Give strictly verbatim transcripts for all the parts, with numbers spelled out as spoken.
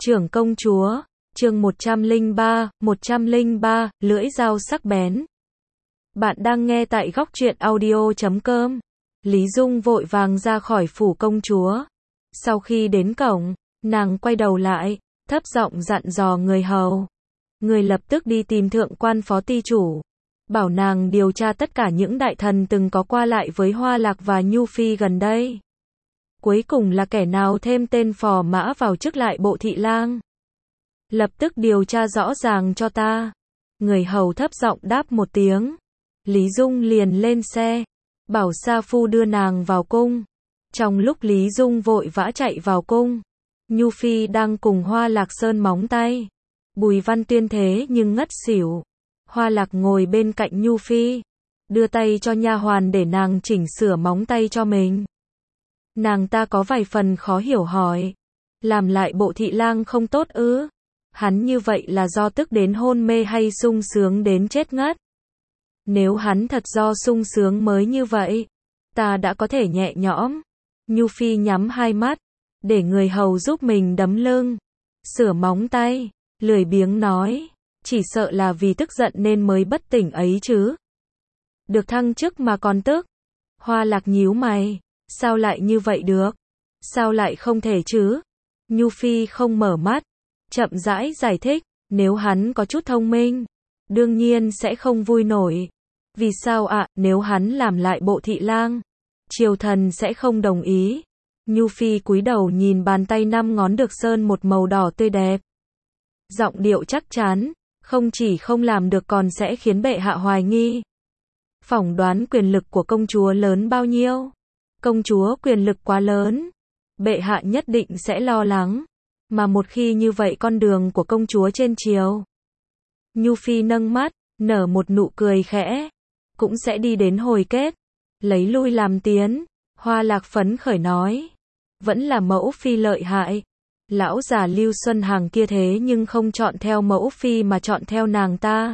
Trưởng công chúa, chương một trăm lẻ ba, một trăm lẻ ba, lưỡi dao sắc bén. Bạn đang nghe tại góc truyện audio chấm com. Lý Dung vội vàng ra khỏi phủ công chúa. Sau khi đến cổng, nàng quay đầu lại, thấp giọng dặn dò người hầu. Người lập tức đi tìm thượng quan phó ty chủ. Bảo nàng điều tra tất cả những đại thần từng có qua lại với Hoa Lạc và Nhu Phi gần đây. Cuối cùng là kẻ nào thêm tên phò mã vào chức lại bộ thị lang. Lập tức điều tra rõ ràng cho ta. Người hầu thấp giọng đáp một tiếng. Lý Dung liền lên xe, bảo Sa Phu đưa nàng vào cung. Trong lúc Lý Dung vội vã chạy vào cung, Nhu Phi đang cùng Hoa Lạc sơn móng tay. Bùi Văn Tuyên thế nhưng ngất xỉu. Hoa Lạc ngồi bên cạnh Nhu Phi, đưa tay cho nha hoàn để nàng chỉnh sửa móng tay cho mình. Nàng ta có vài phần khó hiểu hỏi, làm lại bộ thị lang không tốt ư? Hắn như vậy là do tức đến hôn mê hay sung sướng đến chết ngất? Nếu hắn thật do sung sướng mới như vậy, ta đã có thể nhẹ nhõm. Nhu Phi nhắm hai mắt, để người hầu giúp mình đấm lưng, sửa móng tay, lười biếng nói, chỉ sợ là vì tức giận nên mới bất tỉnh ấy chứ. Được thăng chức mà còn tức. Hoa Lạc nhíu mày, sao lại như vậy được? Sao lại không thể chứ? Nhu Phi không mở mắt, chậm rãi giải thích, nếu hắn có chút thông minh, đương nhiên sẽ không vui nổi. Vì sao ạ? À, nếu hắn làm lại bộ thị lang, triều thần sẽ không đồng ý. Nhu Phi cúi đầu nhìn bàn tay năm ngón được sơn một màu đỏ tươi đẹp. Giọng điệu chắc chắn, không chỉ không làm được còn sẽ khiến bệ hạ hoài nghi. Phỏng đoán quyền lực của công chúa lớn bao nhiêu? Công chúa quyền lực quá lớn, bệ hạ nhất định sẽ lo lắng. Mà một khi như vậy con đường của công chúa trên triều. Nhu Phi nâng mắt, nở một nụ cười khẽ. Cũng sẽ đi đến hồi kết. Lấy lui làm tiến. Hoa Lạc phấn khởi nói. Vẫn là mẫu phi lợi hại. Lão già Lưu Xuân Hằng kia thế nhưng không chọn theo mẫu phi mà chọn theo nàng ta.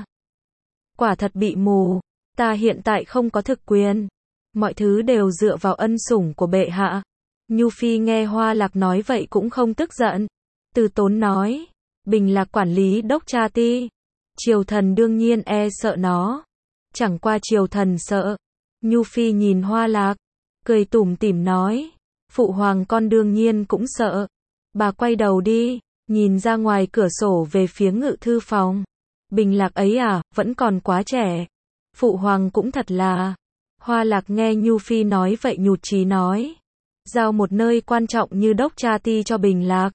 Quả thật bị mù. Ta hiện tại không có thực quyền. Mọi thứ đều dựa vào ân sủng của bệ hạ. Nhu Phi nghe Hoa Lạc nói vậy cũng không tức giận. Từ tốn nói. Bình là quản lý đốc tra ti. Triều thần đương nhiên e sợ nó. Chẳng qua triều thần sợ. Nhu Phi nhìn Hoa Lạc, cười tủm tỉm nói. Phụ hoàng con đương nhiên cũng sợ. Bà quay đầu đi, nhìn ra ngoài cửa sổ về phía ngự thư phòng. Bình Lạc ấy à, vẫn còn quá trẻ. Phụ hoàng cũng thật là. Hoa Lạc nghe Nhu Phi nói vậy nhụt chí nói. Giao một nơi quan trọng như đốc tra ti cho Bình Lạc.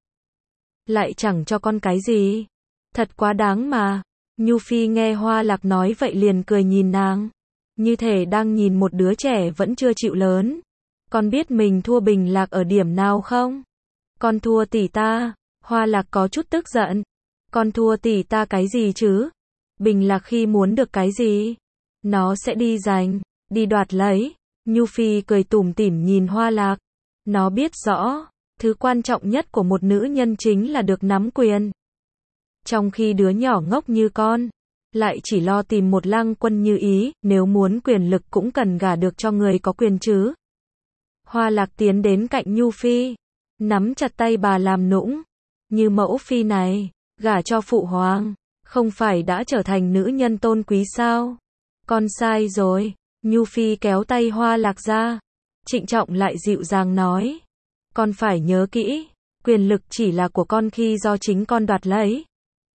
Lại chẳng cho con cái gì. Thật quá đáng mà. Nhu Phi nghe Hoa Lạc nói vậy liền cười nhìn nàng. Như thể đang nhìn một đứa trẻ vẫn chưa chịu lớn. Con biết mình thua Bình Lạc ở điểm nào không? Con thua tỷ ta. Hoa Lạc có chút tức giận. Con thua tỷ ta cái gì chứ? Bình Lạc khi muốn được cái gì? Nó sẽ đi giành, đi đoạt lấy. Nhu Phi cười tủm tỉm nhìn Hoa Lạc. Nó biết rõ, thứ quan trọng nhất của một nữ nhân chính là được nắm quyền. Trong khi đứa nhỏ ngốc như con, lại chỉ lo tìm một lang quân như ý, nếu muốn quyền lực cũng cần gả được cho người có quyền chứ. Hoa Lạc tiến đến cạnh Nhu Phi, nắm chặt tay bà làm nũng. Như mẫu phi này, gả cho phụ hoàng, không phải đã trở thành nữ nhân tôn quý sao? Con sai rồi. Nhu Phi kéo tay Hoa Lạc ra, trịnh trọng lại dịu dàng nói. Con phải nhớ kỹ, quyền lực chỉ là của con khi do chính con đoạt lấy.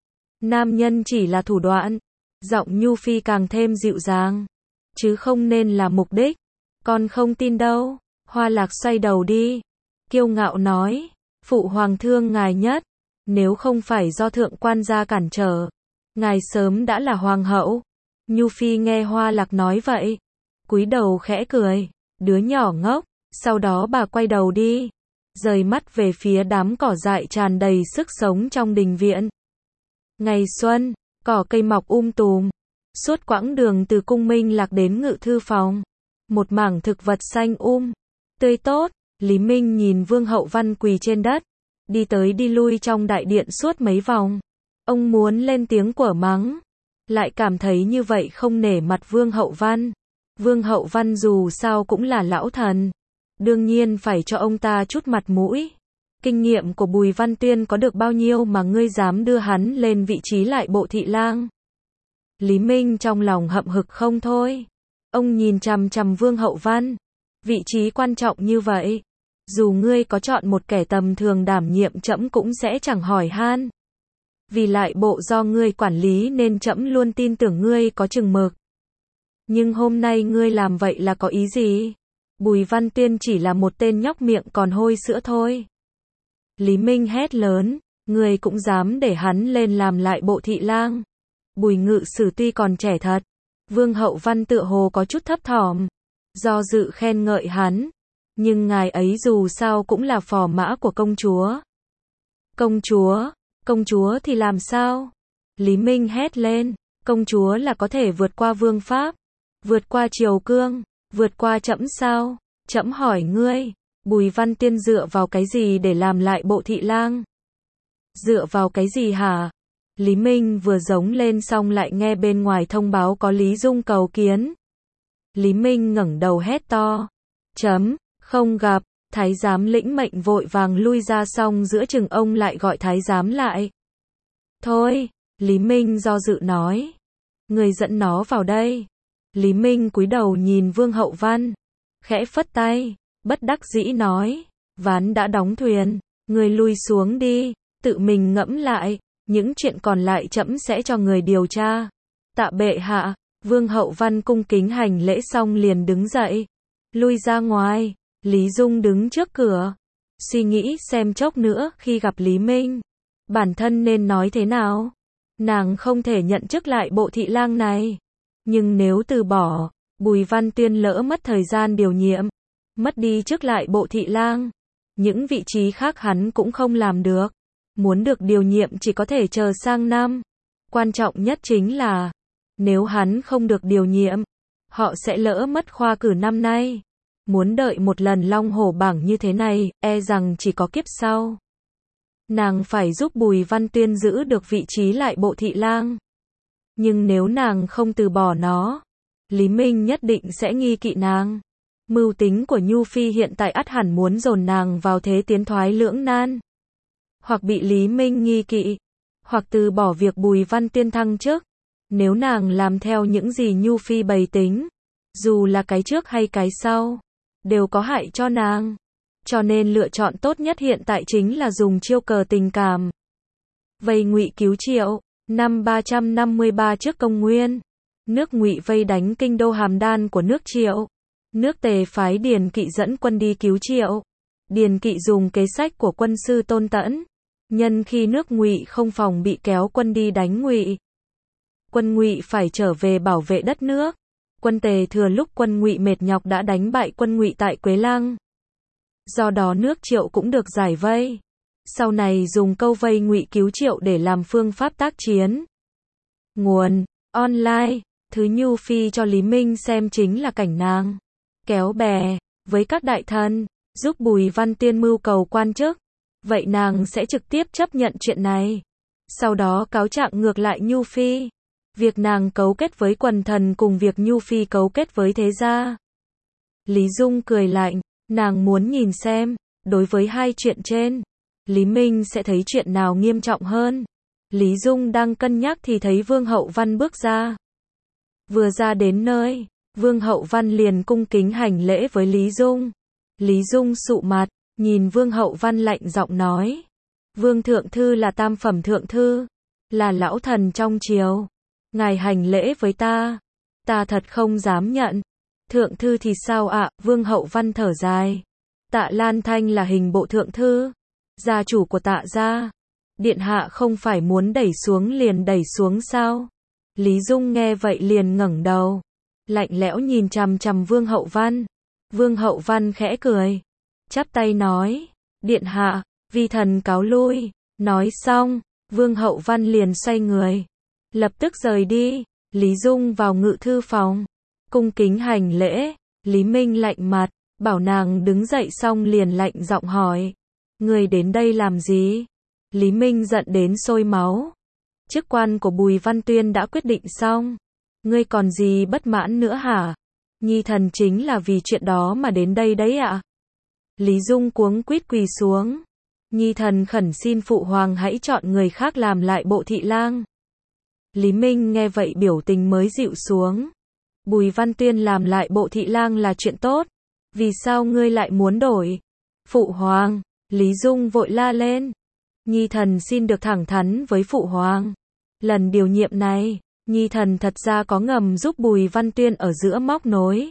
Nam nhân chỉ là thủ đoạn. Giọng Nhu Phi càng thêm dịu dàng, chứ không nên là mục đích. Con không tin đâu. Hoa Lạc xoay đầu đi, kiêu ngạo nói. Phụ hoàng thương ngài nhất. Nếu không phải do thượng quan gia cản trở, ngài sớm đã là hoàng hậu. Nhu Phi nghe Hoa Lạc nói vậy, cúi đầu khẽ cười. Đứa nhỏ ngốc. Sau đó bà quay đầu đi, rời mắt về phía đám cỏ dại tràn đầy sức sống trong đình viện. Ngày xuân, cỏ cây mọc um tùm. Suốt quãng đường từ cung Minh Lạc đến ngự thư phòng, một mảng thực vật xanh um, tươi tốt. Lý Minh nhìn Vương Hậu Văn quỳ trên đất, đi tới đi lui trong đại điện suốt mấy vòng. Ông muốn lên tiếng quở mắng, lại cảm thấy như vậy không nể mặt Vương Hậu Văn. Vương Hậu Văn dù sao cũng là lão thần, đương nhiên phải cho ông ta chút mặt mũi. Kinh nghiệm của Bùi Văn Tuyên có được bao nhiêu mà ngươi dám đưa hắn lên vị trí lại bộ thị lang? Lý Minh trong lòng hậm hực không thôi. Ông nhìn chằm chằm Vương Hậu Văn. Vị trí quan trọng như vậy, dù ngươi có chọn một kẻ tầm thường đảm nhiệm trẫm cũng sẽ chẳng hỏi han. Vì lại bộ do ngươi quản lý nên trẫm luôn tin tưởng ngươi có chừng mực. Nhưng hôm nay ngươi làm vậy là có ý gì? Bùi Văn Tuyên chỉ là một tên nhóc miệng còn hôi sữa thôi. Lý Minh hét lớn, ngươi cũng dám để hắn lên làm lại bộ thị lang. Bùi Ngự Sử tuy còn trẻ thật. Vương Hậu Văn tựa hồ có chút thấp thỏm. Do dự khen ngợi hắn. Nhưng ngài ấy dù sao cũng là phò mã của công chúa. Công chúa? Công chúa thì làm sao? Lý Minh hét lên. Công chúa là có thể vượt qua vương pháp. Vượt qua triều cương. Vượt qua trẫm sao? Trẫm hỏi ngươi. Bùi Văn Tuyên dựa vào cái gì để làm lại bộ thị lang? Dựa vào cái gì hả? Lý Minh vừa giống lên xong lại nghe bên ngoài thông báo có Lý Dung cầu kiến. Lý Minh ngẩng đầu hét to. Chấm, không gặp. Thái giám lĩnh mệnh vội vàng lui ra, xong giữa chừng ông lại gọi thái giám lại. Thôi, Lý Minh do dự nói. Người dẫn nó vào đây. Lý Minh cúi đầu nhìn Vương Hậu Văn. Khẽ phất tay, bất đắc dĩ nói. Ván đã đóng thuyền, người lui xuống đi, tự mình ngẫm lại. Những chuyện còn lại trẫm sẽ cho người điều tra. Tạ bệ hạ. Vương Hậu Văn cung kính hành lễ xong liền đứng dậy. Lui ra ngoài. Lý Dung đứng trước cửa. Suy nghĩ xem chốc nữa khi gặp Lý Minh. Bản thân nên nói thế nào. Nàng không thể nhận chức lại bộ thị lang này. Nhưng nếu từ bỏ, Bùi Văn Tuyên lỡ mất thời gian điều nhiệm. Mất đi chức lại bộ thị lang. Những vị trí khác hắn cũng không làm được. Muốn được điều nhiệm chỉ có thể chờ sang năm. Quan trọng nhất chính là, nếu hắn không được điều nhiệm, họ sẽ lỡ mất khoa cử năm nay. Muốn đợi một lần long hổ bảng như thế này, e rằng chỉ có kiếp sau. Nàng phải giúp Bùi Văn Tuyên giữ được vị trí lại bộ thị lang. Nhưng nếu nàng không từ bỏ nó, Lý Minh nhất định sẽ nghi kỵ nàng. Mưu tính của Nhu Phi hiện tại ắt hẳn muốn dồn nàng vào thế tiến thoái lưỡng nan. Hoặc bị Lý Minh nghi kỵ, hoặc từ bỏ việc Bùi Văn Tuyên thăng chức. Nếu nàng làm theo những gì Nhu Phi bày tính, dù là cái trước hay cái sau, đều có hại cho nàng. Cho nên lựa chọn tốt nhất hiện tại chính là dùng chiêu cờ tình cảm. Vây Ngụy cứu Triệu. Năm ba trăm năm mươi ba trước công nguyên, nước Ngụy vây đánh kinh đô Hàm Đan của nước Triệu. Nước Tề phái Điền Kỵ dẫn quân đi cứu Triệu. Điền Kỵ dùng kế sách của quân sư Tôn Tẫn. Nhân khi nước Ngụy không phòng bị kéo quân đi đánh Ngụy. Quân Ngụy phải trở về bảo vệ đất nước. Quân Tề thừa lúc quân Ngụy mệt nhọc đã đánh bại quân Ngụy tại Quế Lăng. Do đó nước Triệu cũng được giải vây. Sau này dùng câu vây Ngụy cứu Triệu để làm phương pháp tác chiến. Nguồn online, thứ Nhu Phi cho Lý Minh xem chính là cảnh nàng kéo bè với các đại thần, giúp Bùi Văn Tuyên mưu cầu quan chức. Vậy nàng sẽ trực tiếp chấp nhận chuyện này. Sau đó cáo trạng ngược lại Nhu Phi. Việc nàng cấu kết với quần thần cùng việc Nhu Phi cấu kết với thế gia. Lý Dung cười lạnh, nàng muốn nhìn xem, đối với hai chuyện trên, Lý Minh sẽ thấy chuyện nào nghiêm trọng hơn. Lý Dung đang cân nhắc thì thấy Vương Hậu Văn bước ra. Vừa ra đến nơi, Vương Hậu Văn liền cung kính hành lễ với Lý Dung. Lý Dung sụ mặt, nhìn Vương Hậu Văn lạnh giọng nói. Vương Thượng Thư là tam phẩm thượng thư, là lão thần trong triều. Ngài hành lễ với ta, ta thật không dám nhận. Thượng thư thì sao ạ? Vương Hậu Văn thở dài. Tạ Lan Thanh là hình bộ thượng thư, gia chủ của Tạ gia. Điện hạ không phải muốn đẩy xuống liền đẩy xuống sao? Lý Dung nghe vậy liền ngẩng đầu, lạnh lẽo nhìn chằm chằm Vương Hậu Văn. Vương Hậu Văn khẽ cười, chắp tay nói, điện hạ, vi thần cáo lui. Nói xong, Vương Hậu Văn liền xoay người, lập tức rời đi. Lý Dung vào ngự thư phòng, cung kính hành lễ. Lý Minh lạnh mặt, bảo nàng đứng dậy xong liền lạnh giọng hỏi, người đến đây làm gì? Lý Minh giận đến sôi máu. Chức quan của Bùi Văn Tuyên đã quyết định xong, ngươi còn gì bất mãn nữa hả? Nhi thần chính là vì chuyện đó mà đến đây đấy ạ. Lý Dung cuống quýt quỳ xuống. Nhi thần khẩn xin phụ hoàng hãy chọn người khác làm lại bộ thị lang. Lý Minh nghe vậy biểu tình mới dịu xuống. Bùi Văn Tuyên làm lại bộ thị lang là chuyện tốt. Vì sao ngươi lại muốn đổi? Phụ hoàng, Lý Dung vội la lên. Nhi thần xin được thẳng thắn với phụ hoàng. Lần điều nhiệm này, Nhi thần thật ra có ngầm giúp Bùi Văn Tuyên ở giữa móc nối.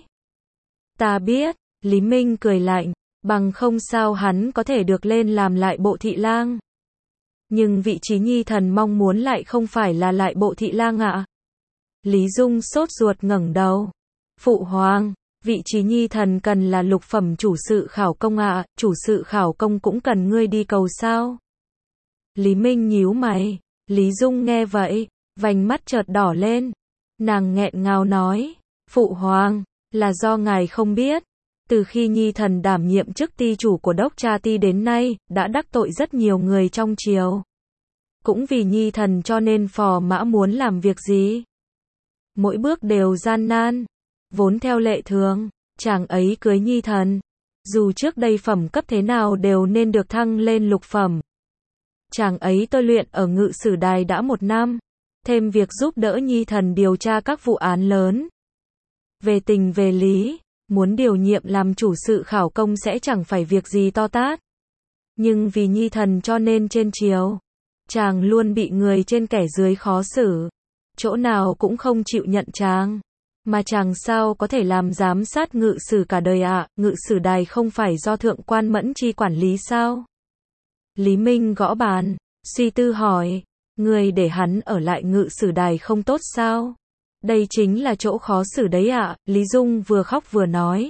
Ta biết, Lý Minh cười lạnh, bằng không sao hắn có thể được lên làm lại bộ thị lang. Nhưng vị trí Nhi thần mong muốn lại không phải là lại bộ thị lang ạ. Lý Dung sốt ruột ngẩng đầu. Phụ hoàng, vị trí Nhi thần cần là lục phẩm chủ sự khảo công ạ, chủ sự khảo công cũng cần ngươi đi cầu sao? Lý Minh nhíu mày. Lý Dung nghe vậy, vành mắt chợt đỏ lên. Nàng nghẹn ngào nói, phụ hoàng, là do ngài không biết. Từ khi Nhi thần đảm nhiệm chức ty chủ của Đốc Tra Ty đến nay, đã đắc tội rất nhiều người trong triều. Cũng vì Nhi thần cho nên phò mã muốn làm việc gì, mỗi bước đều gian nan. Vốn theo lệ thường, chàng ấy cưới Nhi thần, dù trước đây phẩm cấp thế nào đều nên được thăng lên lục phẩm. Chàng ấy tôi luyện ở ngự sử đài đã một năm, thêm việc giúp đỡ Nhi thần điều tra các vụ án lớn. Về tình về lý, muốn điều nhiệm làm chủ sự khảo công sẽ chẳng phải việc gì to tát. Nhưng vì Nhi thần cho nên trên triều, chàng luôn bị người trên kẻ dưới khó xử. Chỗ nào cũng không chịu nhận chàng. Mà chàng sao có thể làm giám sát ngự sử cả đời ạ, à? Ngự sử đài không phải do thượng quan Mẫn Chi quản lý sao? Lý Minh gõ bàn, suy tư hỏi, người để hắn ở lại ngự sử đài không tốt sao? Đây chính là chỗ khó xử đấy ạ, à? Lý Dung vừa khóc vừa nói.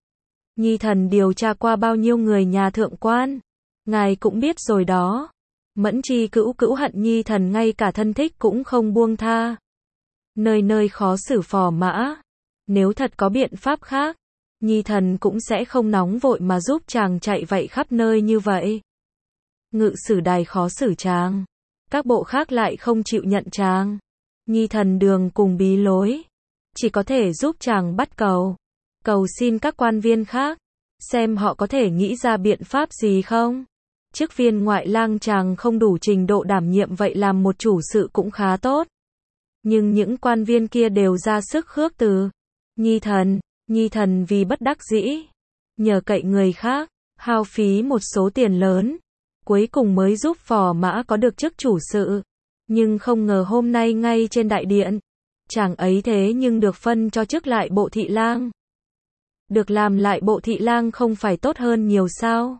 Nhi thần điều tra qua bao nhiêu người nhà thượng quan, ngài cũng biết rồi đó. Mẫn Chi cữu cữu hận Nhi thần ngay cả thân thích cũng không buông tha. Nơi nơi khó xử phò mã. Nếu thật có biện pháp khác, Nhi thần cũng sẽ không nóng vội mà giúp chàng chạy vậy khắp nơi như vậy. Ngự sử đài khó xử chàng, các bộ khác lại không chịu nhận chàng. Nhi thần đường cùng bí lối, chỉ có thể giúp chàng bắt cầu, cầu xin các quan viên khác, xem họ có thể nghĩ ra biện pháp gì không. Chức viên ngoại lang chàng không đủ trình độ đảm nhiệm vậy làm một chủ sự cũng khá tốt. Nhưng những quan viên kia đều ra sức khước từ. Nhi thần, Nhi thần vì bất đắc dĩ, nhờ cậy người khác, hao phí một số tiền lớn, cuối cùng mới giúp phò mã có được chức chủ sự. Nhưng không ngờ hôm nay ngay trên đại điện, chàng ấy thế nhưng được phân cho chức lại bộ thị lang. Được làm lại bộ thị lang không phải tốt hơn nhiều sao?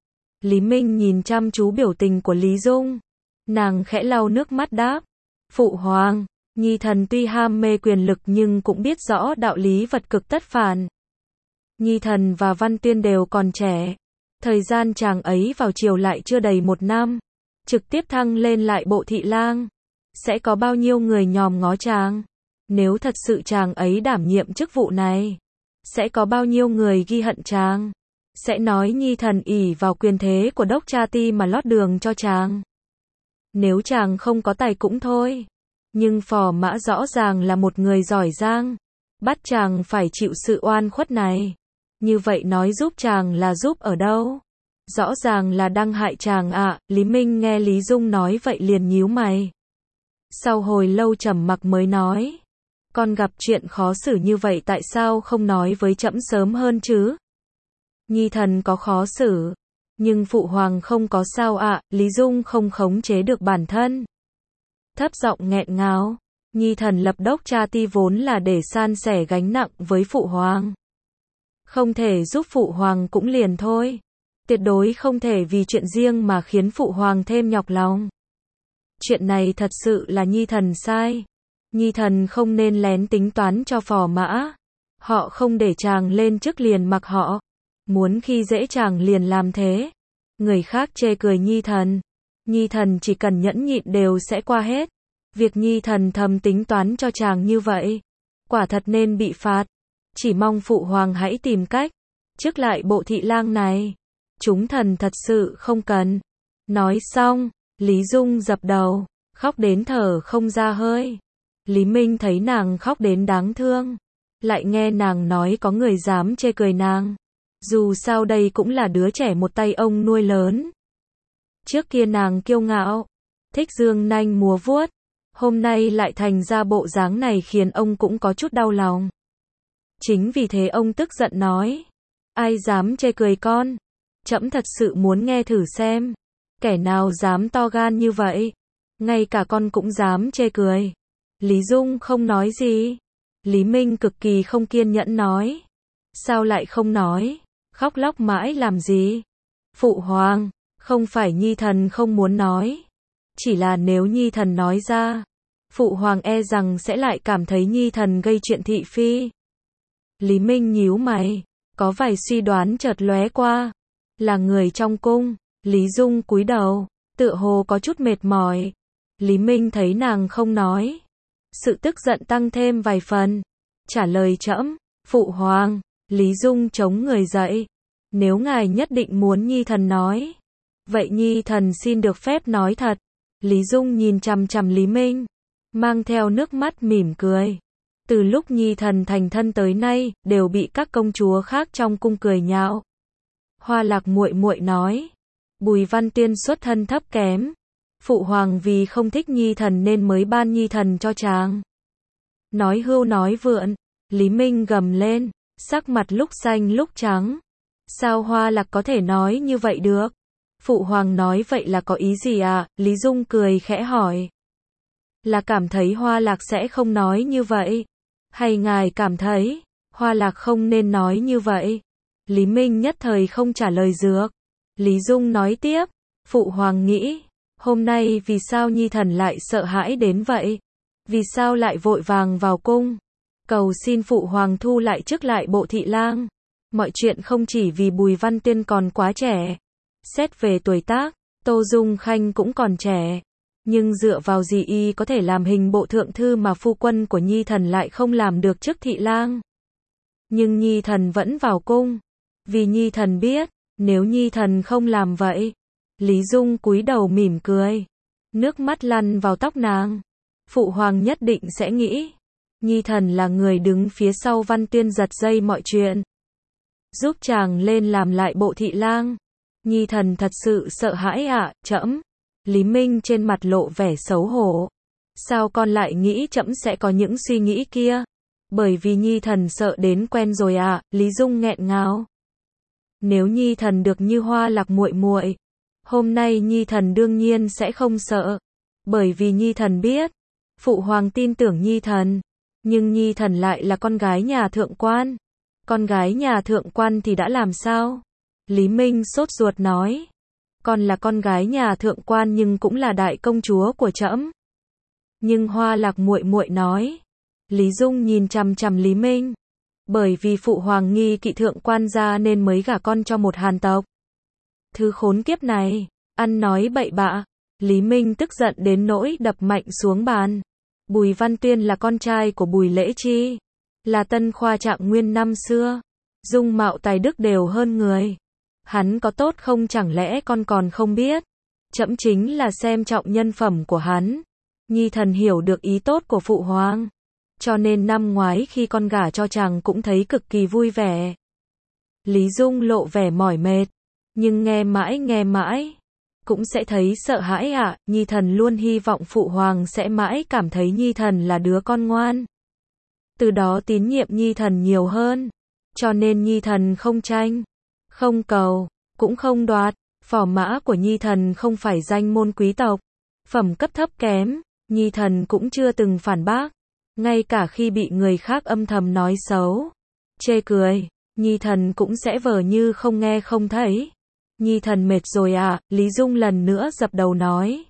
Lý Minh nhìn chăm chú biểu tình của Lý Dung. Nàng khẽ lau nước mắt đáp. Phụ hoàng, Nhi thần tuy ham mê quyền lực nhưng cũng biết rõ đạo lý vật cực tất phản. Nhi thần và Văn Tuyên đều còn trẻ. Thời gian chàng ấy vào triều lại chưa đầy một năm. Trực tiếp thăng lên lại bộ thị lang. Sẽ có bao nhiêu người nhòm ngó chàng? Nếu thật sự chàng ấy đảm nhiệm chức vụ này, sẽ có bao nhiêu người ghi hận chàng? Sẽ nói Nhi thần ỷ vào quyền thế của Đốc Tra Ty mà lót đường cho chàng. Nếu chàng không có tài cũng thôi. Nhưng phò mã rõ ràng là một người giỏi giang, bắt chàng phải chịu sự oan khuất này. Như vậy nói giúp chàng là giúp ở đâu? Rõ ràng là đang hại chàng ạ. À. Lý Minh nghe Lý Dung nói vậy liền nhíu mày. Sau hồi lâu trầm mặc mới nói. Con gặp chuyện khó xử như vậy tại sao không nói với trẫm sớm hơn chứ? Nhi thần có khó xử, nhưng phụ hoàng không có sao ạ. À. Lý Dung không khống chế được bản thân, thấp giọng nghẹn ngào. Nhi thần lập Đốc Tra Ty vốn là để san sẻ gánh nặng với phụ hoàng. Không thể giúp phụ hoàng cũng liền thôi. Tuyệt đối không thể vì chuyện riêng mà khiến phụ hoàng thêm nhọc lòng. Chuyện này thật sự là Nhi thần sai. Nhi thần không nên lén tính toán cho phò mã. Họ không để chàng lên chức liền mặc họ. Muốn khi dễ chàng liền làm thế. Người khác chê cười Nhi thần. Nhi thần chỉ cần nhẫn nhịn đều sẽ qua hết. Việc Nhi thần thầm tính toán cho chàng như vậy, quả thật nên bị phạt. Chỉ mong phụ hoàng hãy tìm cách. Trước lại bộ thị lang này, chúng thần thật sự không cần. Nói xong, Lý Dung dập đầu, khóc đến thở không ra hơi. Lý Minh thấy nàng khóc đến đáng thương, lại nghe nàng nói có người dám chê cười nàng. Dù sao đây cũng là đứa trẻ một tay ông nuôi lớn. Trước kia nàng kiêu ngạo, thích dương nanh múa vuốt, hôm nay lại thành ra bộ dáng này khiến ông cũng có chút đau lòng. Chính vì thế ông tức giận nói, ai dám chê cười con? Trẫm thật sự muốn nghe thử xem, kẻ nào dám to gan như vậy, ngay cả con cũng dám chê cười. Lý Dung không nói gì. Lý Minh cực kỳ không kiên nhẫn nói, sao lại không nói, khóc lóc mãi làm gì? Phụ hoàng, không phải nhi thần không muốn nói, chỉ là nếu nhi thần nói ra, phụ hoàng e rằng sẽ lại cảm thấy nhi thần gây chuyện thị phi. Lý Minh nhíu mày, có vài suy đoán chợt lóe qua, là người trong cung. Lý Dung cúi đầu, tựa hồ có chút mệt mỏi. Lý Minh thấy nàng không nói, sự tức giận tăng thêm vài phần, trả lời trẫm, phụ hoàng. Lý Dung chống người dậy, nếu ngài nhất định muốn nhi thần nói, vậy nhi thần xin được phép nói thật. Lý Dung nhìn chằm chằm Lý Minh, mang theo nước mắt mỉm cười. Từ lúc nhi thần thành thân tới nay, đều bị các công chúa khác trong cung cười nhạo. Hoa Lạc muội muội nói, Bùi Văn Tiên xuất thân thấp kém, phụ hoàng vì không thích nhi thần nên mới ban nhi thần cho chàng. Nói hưu nói vượn, Lý Minh gầm lên, sắc mặt lúc xanh lúc trắng. Sao Hoa Lạc có thể nói như vậy được? Phụ hoàng nói vậy là có ý gì à? Lý Dung cười khẽ hỏi. Là cảm thấy Hoa Lạc sẽ không nói như vậy? Hay ngài cảm thấy Hoa Lạc không nên nói như vậy? Lý Minh nhất thời không trả lời dược. Lý Dung nói tiếp, phụ hoàng nghĩ, hôm nay vì sao nhi thần lại sợ hãi đến vậy? Vì sao lại vội vàng vào cung? Cầu xin phụ hoàng thu lại chức lại bộ thị lang. Mọi chuyện không chỉ vì Bùi Văn Tiên còn quá trẻ. Xét về tuổi tác, Tô Dung Khanh cũng còn trẻ. Nhưng dựa vào gì y có thể làm hình bộ thượng thư mà phu quân của nhi thần lại không làm được chức thị lang? Nhưng nhi thần vẫn vào cung. Vì nhi thần biết, nếu nhi thần không làm vậy. Lý Dung cúi đầu mỉm cười. Nước mắt lăn vào tóc nàng. Phụ hoàng nhất định sẽ nghĩ, nhi thần là người đứng phía sau Văn Tiên giật dây mọi chuyện, giúp chàng lên làm lại bộ thị lang. Nhi thần thật sự sợ hãi ạ, à, trẫm. Lý Minh trên mặt lộ vẻ xấu hổ. Sao con lại nghĩ trẫm sẽ có những suy nghĩ kia? Bởi vì nhi thần sợ đến quen rồi ạ, à, Lý Dung nghẹn ngào. Nếu nhi thần được như Hoa Lạc muội muội, hôm nay nhi thần đương nhiên sẽ không sợ. Bởi vì nhi thần biết, phụ hoàng tin tưởng nhi thần. Nhưng nhi thần lại là con gái nhà thượng quan. Con gái nhà thượng quan thì đã làm sao? Lý Minh sốt ruột nói. Con là con gái nhà thượng quan nhưng cũng là đại công chúa của trẫm. Nhưng Hoa Lạc muội muội nói. Lý Dung nhìn chằm chằm Lý Minh. Bởi vì phụ hoàng nghi kỵ thượng quan gia nên mới gả con cho một Hàn tộc. Thứ khốn kiếp này, ăn nói bậy bạ. Lý Minh tức giận đến nỗi đập mạnh xuống bàn. Bùi Văn Tuyên là con trai của Bùi Lễ Chi, là tân khoa trạng nguyên năm xưa, dung mạo tài đức đều hơn người. Hắn có tốt không chẳng lẽ con còn không biết? Trẫm chính là xem trọng nhân phẩm của hắn. Nhi thần hiểu được ý tốt của phụ hoàng, cho nên năm ngoái khi con gả cho chàng cũng thấy cực kỳ vui vẻ. Lý Dung lộ vẻ mỏi mệt, nhưng nghe mãi nghe mãi cũng sẽ thấy sợ hãi ạ, à. Nhi thần luôn hy vọng phụ hoàng sẽ mãi cảm thấy nhi thần là đứa con ngoan. Từ đó tín nhiệm nhi thần nhiều hơn. Cho nên nhi thần không tranh, không cầu, cũng không đoạt. Phò mã của nhi thần không phải danh môn quý tộc, phẩm cấp thấp kém, nhi thần cũng chưa từng phản bác. Ngay cả khi bị người khác âm thầm nói xấu, chê cười, nhi thần cũng sẽ vờ như không nghe không thấy. Nhi thần mệt rồi à, Lý Dung lần nữa dập đầu nói.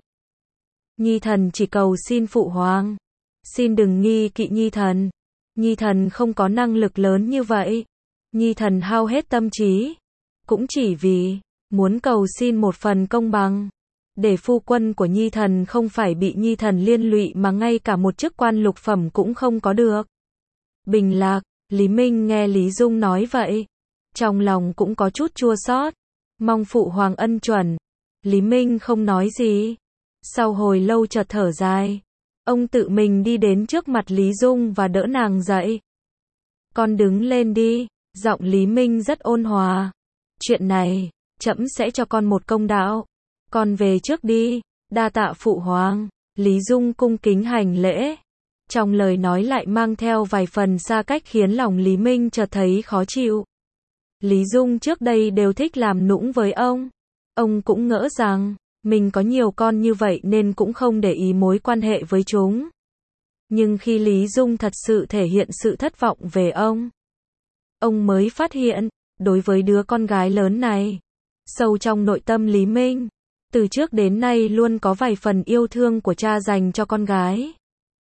Nhi thần chỉ cầu xin phụ hoàng, xin đừng nghi kỵ nhi thần. Nhi thần không có năng lực lớn như vậy. Nhi thần hao hết tâm trí, cũng chỉ vì muốn cầu xin một phần công bằng, để phu quân của nhi thần không phải bị nhi thần liên lụy mà ngay cả một chức quan lục phẩm cũng không có được. Bình Lạc, Lý Minh nghe Lý Dung nói vậy, trong lòng cũng có chút chua xót. Mong phụ hoàng ân chuẩn. Lý Minh không nói gì. Sau hồi lâu chợt thở dài, ông tự mình đi đến trước mặt Lý Dung và đỡ nàng dậy. Con đứng lên đi. Giọng Lý Minh rất ôn hòa. Chuyện này, trẫm sẽ cho con một công đạo. Con về trước đi, đa tạ phụ hoàng. Lý Dung cung kính hành lễ. Trong lời nói lại mang theo vài phần xa cách khiến lòng Lý Minh chợt thấy khó chịu. Lý Dung trước đây đều thích làm nũng với ông. Ông cũng ngỡ rằng, mình có nhiều con như vậy nên cũng không để ý mối quan hệ với chúng. Nhưng khi Lý Dung thật sự thể hiện sự thất vọng về ông, ông mới phát hiện, đối với đứa con gái lớn này, sâu trong nội tâm Lý Minh, từ trước đến nay luôn có vài phần yêu thương của cha dành cho con gái.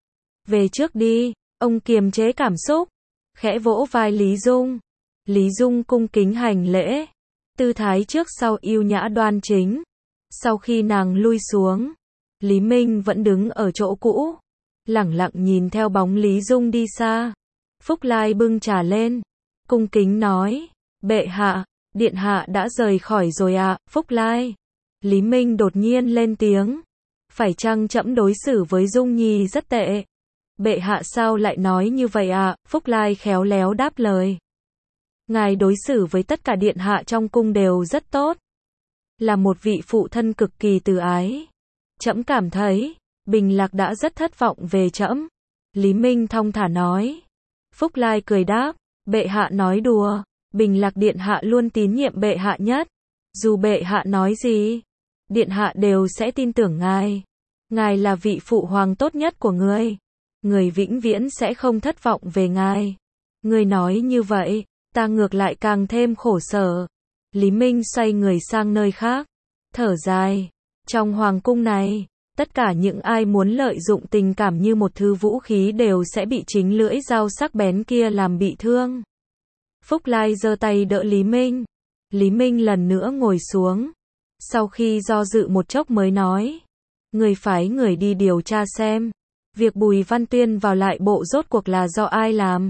Về trước đi, ông kiềm chế cảm xúc, khẽ vỗ vai Lý Dung. Lý Dung cung kính hành lễ, tư thái trước sau yêu nhã đoan chính. Sau khi nàng lui xuống, Lý Minh vẫn đứng ở chỗ cũ, lẳng lặng nhìn theo bóng Lý Dung đi xa. Phúc Lai bưng trà lên, cung kính nói, bệ hạ, điện hạ đã rời khỏi rồi ạ. À, Phúc Lai. Lý Minh đột nhiên lên tiếng, phải chăng trẫm đối xử với Dung Nhi rất tệ? Bệ hạ sao lại nói như vậy ạ? À? Phúc Lai khéo léo đáp lời, ngài đối xử với tất cả điện hạ trong cung đều rất tốt, là một vị phụ thân cực kỳ từ ái. Trẫm cảm thấy, Bình Lạc đã rất thất vọng về trẫm. Lý Minh thong thả nói. Phúc Lai cười đáp, bệ hạ nói đùa, Bình Lạc điện hạ luôn tín nhiệm bệ hạ nhất. Dù bệ hạ nói gì, điện hạ đều sẽ tin tưởng ngài. Ngài là vị phụ hoàng tốt nhất của người. Người vĩnh viễn sẽ không thất vọng về ngài. Người nói như vậy, ta ngược lại càng thêm khổ sở. Lý Minh xoay người sang nơi khác, thở dài. Trong hoàng cung này, tất cả những ai muốn lợi dụng tình cảm như một thứ vũ khí đều sẽ bị chính lưỡi dao sắc bén kia làm bị thương. Phúc Lai giơ tay đỡ Lý Minh. Lý Minh lần nữa ngồi xuống. Sau khi do dự một chốc mới nói, người phái người đi điều tra xem, việc Bùi Văn Tuyên vào lại bộ rốt cuộc là do ai làm.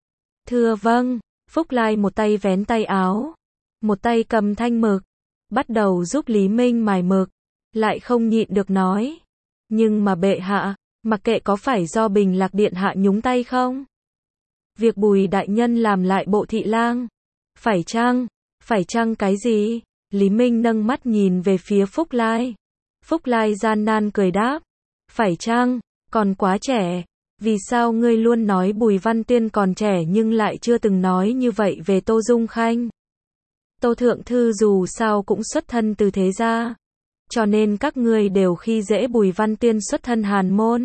Thưa vâng. Phúc Lai một tay vén tay áo, một tay cầm thanh mực, bắt đầu giúp Lý Minh mài mực, lại không nhịn được nói, nhưng mà bệ hạ, mặc kệ có phải do Bình Lạc điện hạ nhúng tay không? Việc Bùi đại nhân làm lại bộ thị lang, phải chăng, phải chăng cái gì? Lý Minh nâng mắt nhìn về phía Phúc Lai. Phúc Lai gian nan cười đáp, phải chăng, còn quá trẻ. Vì sao ngươi luôn nói Bùi Văn Tuyên còn trẻ nhưng lại chưa từng nói như vậy về Tô Dung Khanh? Tô Thượng Thư dù sao cũng xuất thân từ thế gia, cho nên các ngươi đều khi dễ Bùi Văn Tuyên xuất thân hàn môn.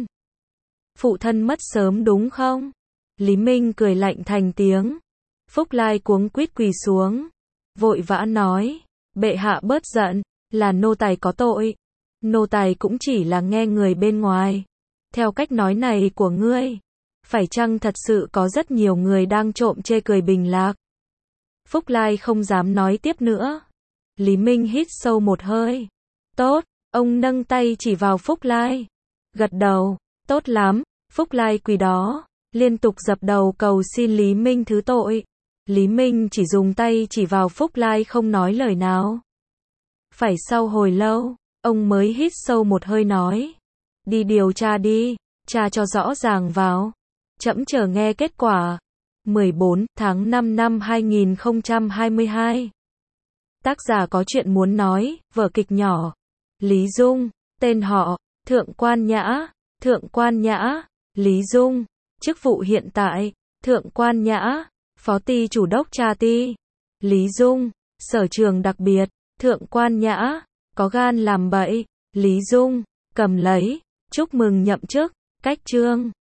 Phụ thân mất sớm đúng không? Lý Minh cười lạnh thành tiếng. Phúc Lai cuống quýt quỳ xuống, vội vã nói, bệ hạ bớt giận, là nô tài có tội. Nô tài cũng chỉ là nghe người bên ngoài. Theo cách nói này của ngươi, phải chăng thật sự có rất nhiều người đang trộm chê cười Bình Lạc? Phúc Lai không dám nói tiếp nữa. Lý Minh hít sâu một hơi. Tốt, ông nâng tay chỉ vào Phúc Lai. Gật đầu, tốt lắm. Phúc Lai quỳ đó, liên tục dập đầu cầu xin Lý Minh thứ tội. Lý Minh chỉ dùng tay chỉ vào Phúc Lai không nói lời nào. Phải sau hồi lâu, ông mới hít sâu một hơi nói, đi điều tra đi, tra cho rõ ràng vào. Trẫm chờ nghe kết quả. mười bốn tháng năm năm hai nghìn không trăm hai mươi hai. Tác giả có chuyện muốn nói, vở kịch nhỏ. Lý Dung, tên họ, Thượng Quan Nhã, Thượng Quan Nhã, Lý Dung, chức vụ hiện tại, Thượng Quan Nhã, Phó ty chủ đốc tra ty. Lý Dung, sở trường đặc biệt, Thượng Quan Nhã, có gan làm bậy. Lý Dung, cầm lấy, chúc mừng nhậm chức, cách chương.